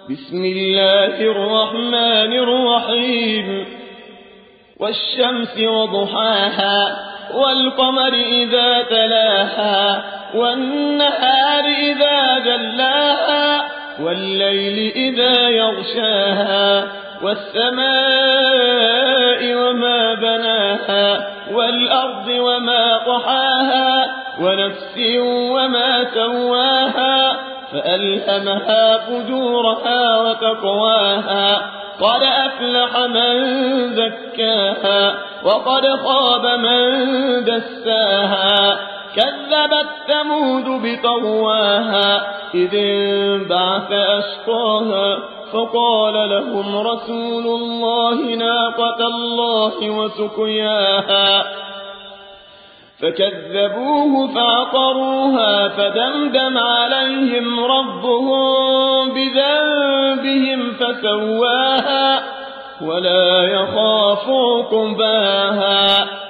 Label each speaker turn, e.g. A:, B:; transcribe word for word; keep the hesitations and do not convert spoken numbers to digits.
A: بسم الله الرحمن الرحيم والشمس وضحاها والقمر إذا تلاها والنهار إذا جلاها والليل إذا يغشاها والسماء وما بناها والأرض وما طحاها ونفس وما سواها فألهمها فجورها وتقواها قد أفلح من زكاها وقد خاب من دساها كذبت ثمود بطغواها إذ انبعث أشقاها فقال لهم رسول الله ناقة الله وسقياها فكذبوه فعقروها فدمدم عليهم ربهم بذنبهم فسواها ولا يخاف عقباها.